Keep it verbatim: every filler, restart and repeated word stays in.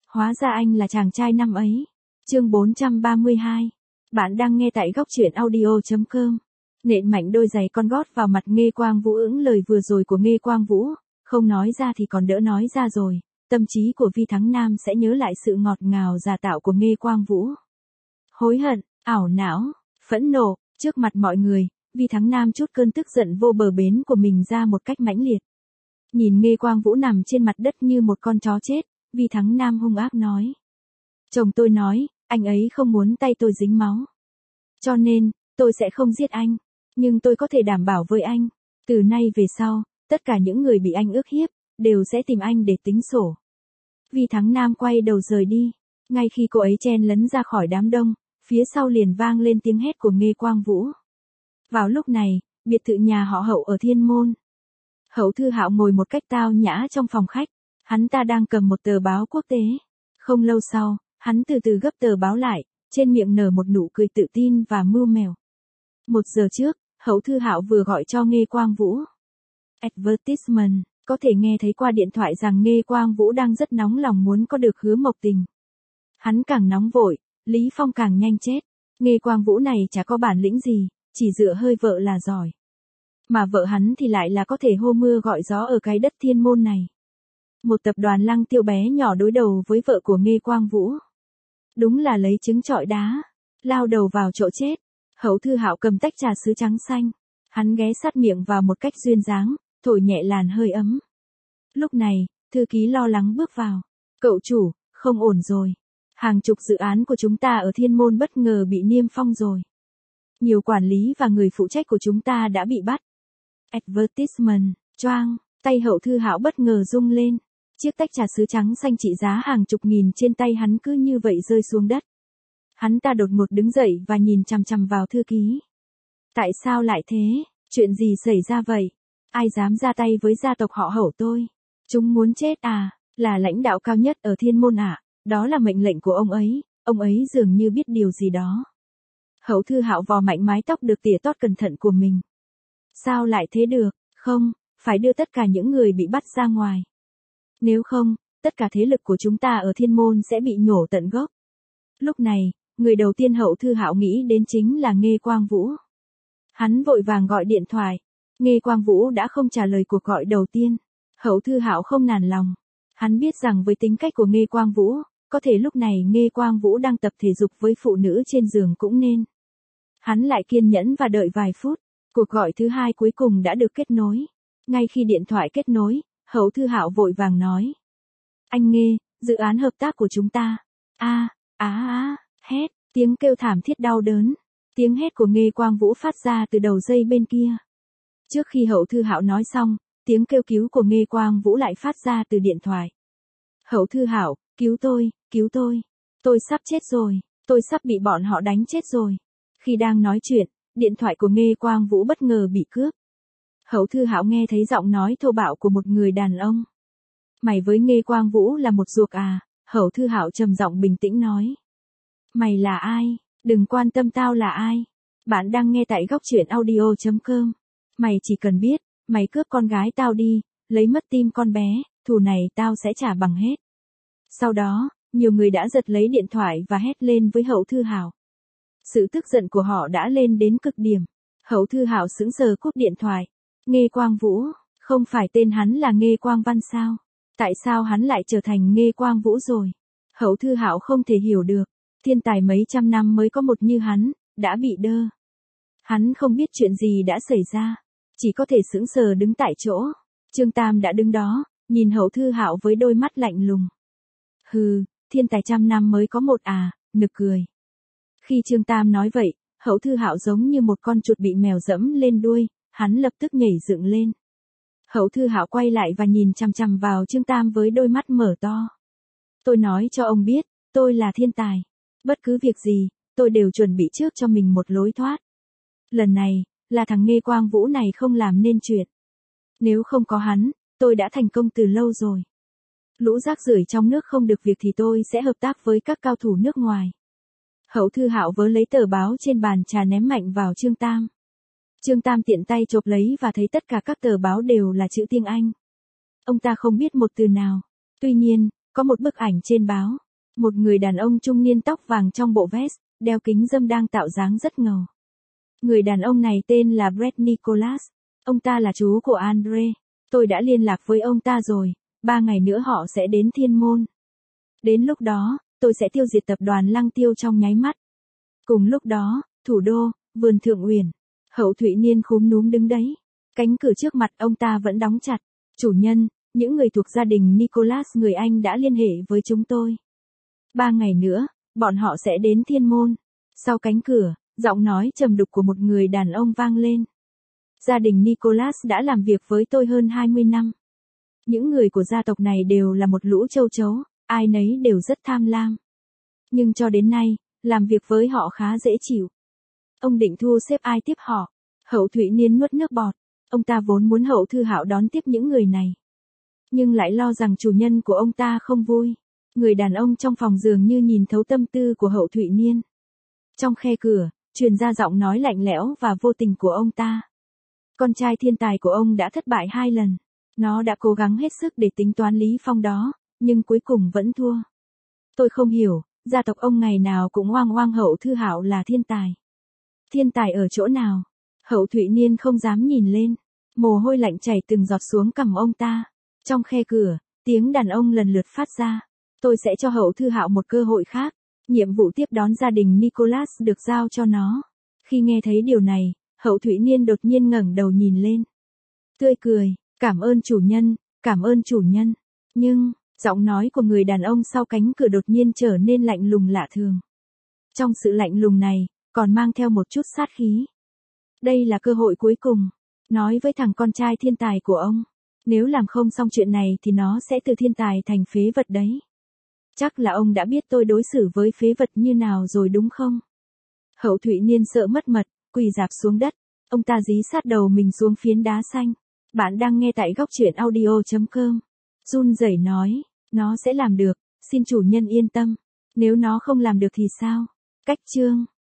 Hóa ra anh là chàng trai năm ấy. Chương bốn trăm ba mươi hai. Bạn đang nghe tại góc truyện audio chấm com. Nện mạnh đôi giày con gót vào mặt Nghê Quang Vũ. Ứng lời vừa rồi của Nghê Quang Vũ, không nói ra thì còn đỡ nói ra rồi. Tâm trí của Vi Thắng Nam sẽ nhớ lại sự ngọt ngào giả tạo của Nghê Quang Vũ. Hối hận, ảo não, phẫn nộ, trước mặt mọi người, Vi Thắng Nam trút cơn tức giận vô bờ bến của mình ra một cách mãnh liệt. Nhìn Nghê Quang Vũ nằm trên mặt đất như một con chó chết, Vi Thắng Nam hung ác nói. Chồng tôi nói, anh ấy không muốn tay tôi dính máu. Cho nên, tôi sẽ không giết anh. Nhưng tôi có thể đảm bảo với anh, từ nay về sau, tất cả những người bị anh ức hiếp, đều sẽ tìm anh để tính sổ. Vi Thắng Nam quay đầu rời đi. Ngay khi cô ấy chen lấn ra khỏi đám đông, phía sau liền vang lên tiếng hét của Nghê Quang Vũ. Vào lúc này, biệt thự nhà họ Hậu ở Thiên Môn. Hậu Thư Hạo ngồi một cách tao nhã trong phòng khách. Hắn ta đang cầm một tờ báo quốc tế. Không lâu sau, hắn từ từ gấp tờ báo lại, trên miệng nở một nụ cười tự tin và mưu mèo. Một giờ trước, Hậu Thư Hạo vừa gọi cho Nghê Quang Vũ. Advertisement, có thể nghe thấy qua điện thoại rằng Nghê Quang Vũ đang rất nóng lòng muốn có được Hứa Mộc Tình. Hắn càng nóng vội, Lý Phong càng nhanh chết. Nghê Quang Vũ này chả có bản lĩnh gì, chỉ dựa hơi vợ là giỏi. Mà vợ hắn thì lại là có thể hô mưa gọi gió ở cái đất Thiên Môn này. Một tập đoàn Lăng Tiêu bé nhỏ đối đầu với vợ của Nghê Quang Vũ. Đúng là lấy trứng trọi đá, lao đầu vào chỗ chết. Hậu Thư Hạo cầm tách trà sứ trắng xanh. Hắn ghé sát miệng vào một cách duyên dáng, thổi nhẹ làn hơi ấm. Lúc này, thư ký lo lắng bước vào. Cậu chủ, không ổn rồi. Hàng chục dự án của chúng ta ở Thiên Môn bất ngờ bị niêm phong rồi. Nhiều quản lý và người phụ trách của chúng ta đã bị bắt. Advertisement, choang, tay Hậu Thư Hạo bất ngờ rung lên. Chiếc tách trà sứ trắng xanh trị giá hàng chục nghìn trên tay hắn cứ như vậy rơi xuống đất. Hắn ta đột ngột đứng dậy và nhìn chằm chằm vào thư ký. Tại sao lại thế? Chuyện gì xảy ra vậy? Ai dám ra tay với gia tộc họ Hậu tôi? Chúng muốn chết à? Là lãnh đạo cao nhất ở Thiên Môn à? Đó là mệnh lệnh của ông ấy, ông ấy dường như biết điều gì đó. Hậu Thư Hạo vò mạnh mái tóc được tỉa tót cẩn thận của mình. Sao lại thế được? Không, phải đưa tất cả những người bị bắt ra ngoài. Nếu không, tất cả thế lực của chúng ta ở Thiên Môn sẽ bị nhổ tận gốc. Lúc này, người đầu tiên Hậu Thư Hạo nghĩ đến chính là Nghê Quang Vũ. Hắn vội vàng gọi điện thoại. Nghê Quang Vũ đã không trả lời cuộc gọi đầu tiên. Hậu Thư Hạo không nản lòng. Hắn biết rằng với tính cách của Nghê Quang Vũ, có thể lúc này Nghê Quang Vũ đang tập thể dục với phụ nữ trên giường cũng nên. Hắn lại kiên nhẫn và đợi vài phút. Cuộc gọi thứ hai cuối cùng đã được kết nối. Ngay khi điện thoại kết nối, Hậu Thư Hạo vội vàng nói. Anh Nghê, dự án hợp tác của chúng ta. A, á á, hét, tiếng kêu thảm thiết đau đớn. Tiếng hét của Nghê Quang Vũ phát ra từ đầu dây bên kia. Trước khi Hậu Thư Hạo nói xong, tiếng kêu cứu của Nghê Quang Vũ lại phát ra từ điện thoại. Hậu Thư Hạo, cứu tôi, cứu tôi. Tôi sắp chết rồi, tôi sắp bị bọn họ đánh chết rồi. Khi đang nói chuyện, điện thoại của Nghê Quang Vũ bất ngờ bị cướp. Hậu Thư Hạo nghe thấy giọng nói thô bạo của một người đàn ông. Mày với Nghê Quang Vũ là một ruột à? Hậu Thư Hạo trầm giọng bình tĩnh nói. Mày là ai? Đừng quan tâm tao là ai. Bạn đang nghe tại góc truyện audio chấm com. Mày chỉ cần biết, mày cướp con gái tao đi, lấy mất tim con bé, thù này tao sẽ trả bằng hết. Sau đó, nhiều người đã giật lấy điện thoại và hét lên với Hậu Thư Hạo. Sự tức giận của họ đã lên đến cực điểm. Hậu Thư Hạo sững sờ cúp điện thoại. Nghê Quang Vũ, không phải tên hắn là Nghê Quang Văn sao? Tại sao hắn lại trở thành Nghê Quang Vũ rồi? Hậu Thư Hạo không thể hiểu được. Thiên tài mấy trăm năm mới có một như hắn, đã bị đơ. Hắn không biết chuyện gì đã xảy ra, chỉ có thể sững sờ đứng tại chỗ. Trương Tam đã đứng đó, nhìn Hậu Thư Hạo với đôi mắt lạnh lùng. Hừ, thiên tài trăm năm mới có một à, nực cười. Khi Trương Tam nói vậy, Hậu Thư Hạo giống như một con chuột bị mèo dẫm lên đuôi, hắn lập tức nhảy dựng lên. Hậu Thư Hạo quay lại và nhìn chằm chằm vào Trương Tam với đôi mắt mở to. Tôi nói cho ông biết, tôi là thiên tài. Bất cứ việc gì, tôi đều chuẩn bị trước cho mình một lối thoát. Lần này, là thằng Nghê Quang Vũ này không làm nên chuyện. Nếu không có hắn, tôi đã thành công từ lâu rồi. Lũ rác rưởi trong nước không được việc thì tôi sẽ hợp tác với các cao thủ nước ngoài. Hậu Thư Hạo vớ lấy tờ báo trên bàn trà ném mạnh vào Trương Tam. Trương Tam tiện tay chộp lấy và thấy tất cả các tờ báo đều là chữ tiếng Anh. Ông ta không biết một từ nào. Tuy nhiên, Có một bức ảnh trên báo. Một người đàn ông trung niên tóc vàng trong bộ vest, đeo kính râm đang tạo dáng rất ngầu. Người đàn ông này tên là Brett Nicholas. Ông ta là chú của Andre. Tôi đã liên lạc với ông ta rồi, ba ngày nữa họ sẽ đến Thiên Môn. Đến lúc đó, tôi sẽ tiêu diệt tập đoàn Lăng Tiêu trong nháy mắt. Cùng lúc đó, thủ đô, vườn Thượng Uyển. Hậu Thụy Niên khúm núm đứng đấy. Cánh cửa trước mặt ông ta vẫn đóng chặt. Chủ nhân, những người thuộc gia đình Nicholas người Anh đã liên hệ với chúng tôi. Ba ngày nữa, bọn họ sẽ đến Thiên Môn. Sau cánh cửa, giọng nói trầm đục của một người đàn ông vang lên. Gia đình Nicholas đã làm việc với tôi hơn hai mươi năm. Những người của gia tộc này đều là một lũ châu chấu, ai nấy đều rất tham lam. Nhưng cho đến nay, làm việc với họ khá dễ chịu. Ông định thu xếp ai tiếp họ? Hậu Thụy Niên nuốt nước bọt. Ông ta vốn muốn Hậu Thư Hạo đón tiếp những người này. Nhưng lại lo rằng chủ nhân của ông ta không vui. Người đàn ông trong phòng dường như nhìn thấu tâm tư của Hậu Thụy Niên. Trong khe cửa, truyền ra giọng nói lạnh lẽo và vô tình của ông ta. Con trai thiên tài của ông đã thất bại hai lần. Nó đã cố gắng hết sức để tính toán Lý Phong đó, nhưng cuối cùng vẫn thua. Tôi không hiểu, gia tộc ông ngày nào cũng oang oang Hậu Thư Hạo là thiên tài. Thiên tài ở chỗ nào? Hậu Thụy Niên không dám nhìn lên. Mồ hôi lạnh chảy từng giọt xuống cằm ông ta. Trong khe cửa, tiếng đàn ông lần lượt phát ra. Tôi sẽ cho Hậu Thư Hạo một cơ hội khác. Nhiệm vụ tiếp đón gia đình Nicholas được giao cho nó. Khi nghe thấy điều này, Hậu Thụy Niên đột nhiên ngẩng đầu nhìn lên. Tươi cười, cảm ơn chủ nhân, cảm ơn chủ nhân. Nhưng, giọng nói của người đàn ông sau cánh cửa đột nhiên trở nên lạnh lùng lạ thường. Trong sự lạnh lùng này, còn mang theo một chút sát khí. Đây là cơ hội cuối cùng. Nói với thằng con trai thiên tài của ông. Nếu làm không xong chuyện này thì nó sẽ từ thiên tài thành phế vật đấy. Chắc là ông đã biết tôi đối xử với phế vật như nào rồi đúng không? Hậu Thụy Niên sợ mất mật, quỳ rạp xuống đất. Ông ta dí sát đầu mình xuống phiến đá xanh. Bạn đang nghe tại góc truyện audio chấm com. Run rẩy nói, nó sẽ làm được, xin chủ nhân yên tâm. Nếu nó không làm được thì sao? Cách chương